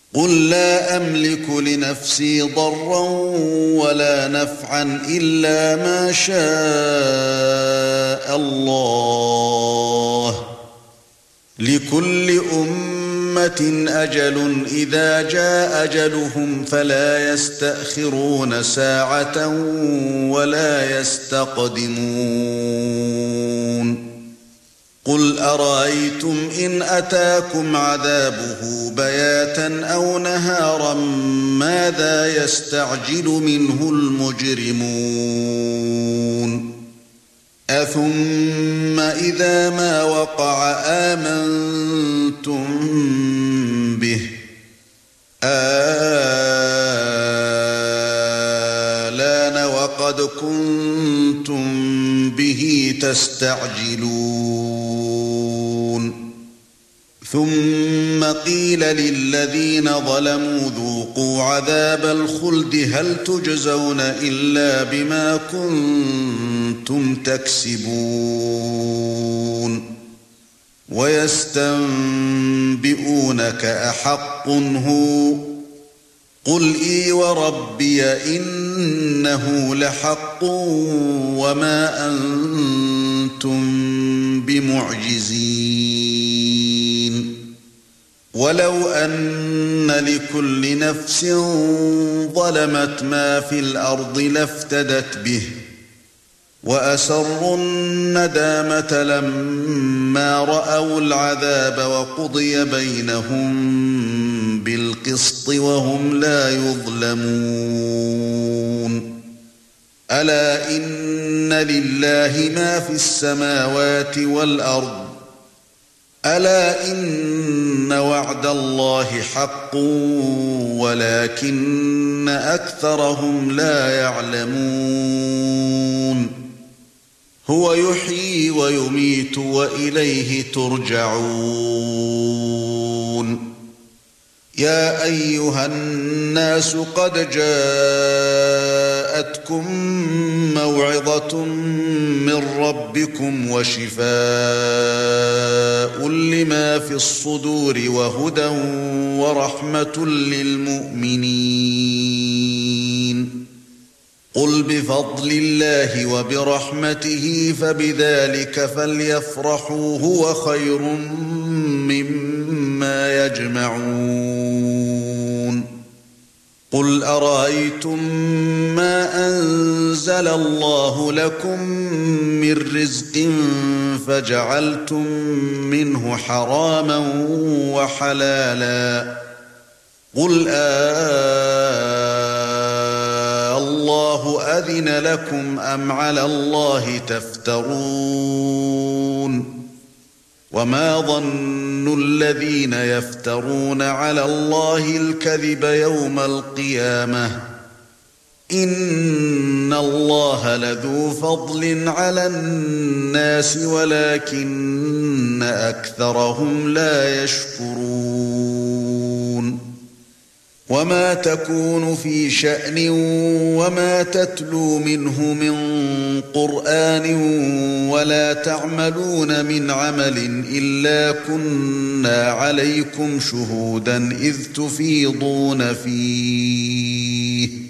قُل لَّا أَمْلِكُ لِنَفْسِي ضَرًّا وَلَا نَفْعًا إِلَّا مَا شَاءَ اللَّهُ ۗ لِكُلِّ أُمَّةٍ أَجَلٌ ۖ إِذَا جَاءَ أَجَلُهُمْ فَلَا يَسْتَأْخِرُونَ سَاعَةً وَلَا يَسْتَقْدِمُونَ قُلْ أَرَأَيْتُمْ إِنْ أَتَاكُمْ عَذَابُهُ بَيَاتًا أَوْ نَهَارًا مَاذَا يَسْتَعْجِلُ مِنْهُ الْمُجْرِمُونَ أَثُمَّ إِذَا مَا وَقَعَ آمَنْتُمْ بِهِ آلْآنَ وَقَدْ كُنْتُمْ بِهِ تَسْتَعْجِلُونَ ثُمَّ قِيلَ لِلَّذِينَ ظَلَمُوا ذُوقُوا عَذَابَ الْخُلْدِ هَلْ تُجْزَوْنَ إِلَّا بِمَا كُنتُمْ تَكْسِبُونَ وَيَسْتَنبِئُونَكَ أَحَقٌّ هُوَ قُلْ إِي وَرَبِّي إِنَّهُ لَحَقٌّ وَمَا أَنتُمْ بِمُعْجِزِينَ وَلَوْ أَنَّ لِكُلِّ نَفْسٍ ظَلَمَتْ مَا فِي الْأَرْضِ لَافْتَدَتْ بِهِ وَأَسَرُّوا النَّدَامَةَ لَمَّا رَأَوُا الْعَذَابَ وَقُضِيَ بَيْنَهُم بِالْقِسْطِ وَهُمْ لَا يُظْلَمُونَ أَلَا إِنَّ لِلَّهِ مَا فِي السَّمَاوَاتِ وَالْأَرْضِ أَلَا إِنَّ وَعْدَ اللَّهِ حَقٌّ وَلَكِنَّ أَكْثَرَهُمْ لَا يَعْلَمُونَ هُوَ يُحْيِي وَيُمِيتُ وَإِلَيْهِ تُرْجَعُونَ يَا أَيُّهَا النَّاسُ قَدْ جَاءَتْكُمْ مَوْعِظَةٌ مِّن رَّبِّكُمْ وَشِفَاءٌ لِّمَا فِي الصُّدُورِ وَهُدًى وَرَحْمَةٌ لِّلْمُؤْمِنِينَ قُلْ بِفَضْلِ اللَّهِ وَبِرَحْمَتِهِ فَبِذَلِكَ فَلْيَفْرَحُوا هُوَ خَيْرٌ مِّمَّا يَجْمَعُونَ قُلْ أَرَأَيْتُم مَّا أَنزَلَ اللَّهُ لَكُم مِّن رِّزْقٍ فَجَعَلْتُم مِّنْهُ حَرَامًا وَحَلَالًا قُلْ اللَّهُ أَذِنَ لَكُمْ أَمْ عَلَى اللَّهِ تَفْتَرُونَ وَمَا ظَنُّ الَّذِينَ يَفْتَرُونَ عَلَى اللَّهِ الْكَذِبَ يَوْمَ الْقِيَامَةِ إِنَّ اللَّهَ لَذُو فَضْلٍ عَلَى النَّاسِ وَلَكِنَّ أَكْثَرَهُمْ لَا يَشْكُرُونَ وَمَا تَكُونُ فِي شَأْنٍ وَمَا تَتْلُو مِنْهُ مِنْ قُرْآنٍ وَلَا تَعْمَلُونَ مِنْ عَمَلٍ إِلَّا كُنَّا عَلَيْكُمْ شُهُودًا إِذْ تُفِيضُونَ فِيهِ